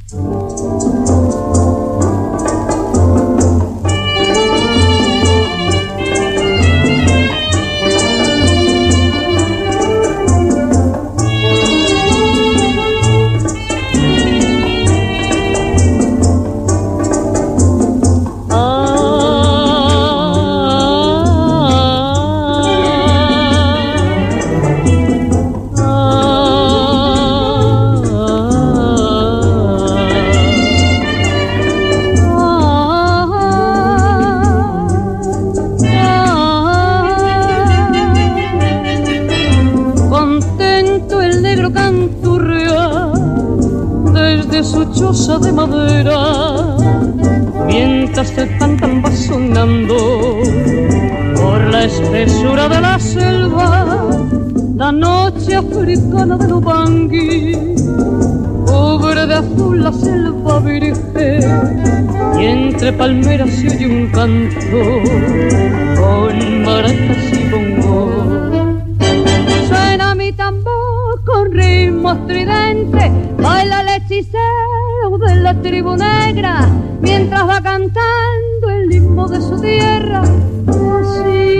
De madera, mientras el tántán va sonando por la espesura de la selva, la noche africana de Lubangui cubre de azul la selva virgen, y entre palmeras se oye un canto con maracas y bongos. Suena mi tambor con ritmo estridente, baila el hechicero de la tribu negra, mientras va cantando el himno de su tierra, así.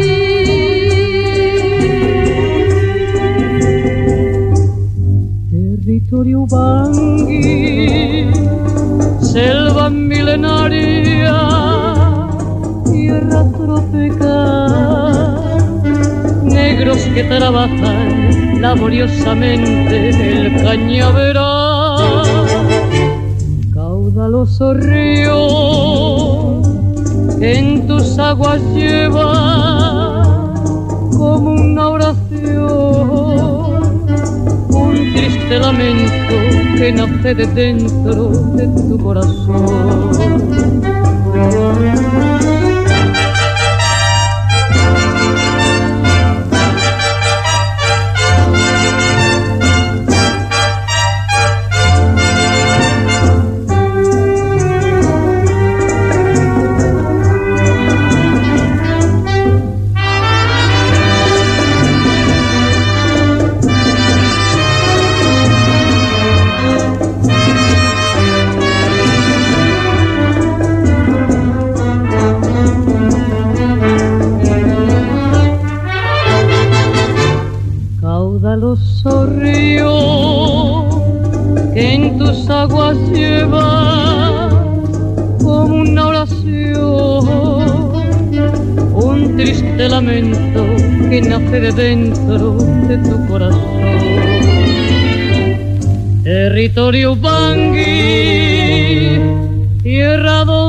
Territorio Bangui, selva milenaria, tierra tropical, negros que trabajan laboriosamente el cañaveral. Caudaloso río que en tus aguas lleva como una oración un triste lamento que nace de dentro de tu corazón. Caudaloso río que en tus aguas lleva como una oración un triste lamento que nace de dentro de tu corazón. Territorio Bangui, tierra donde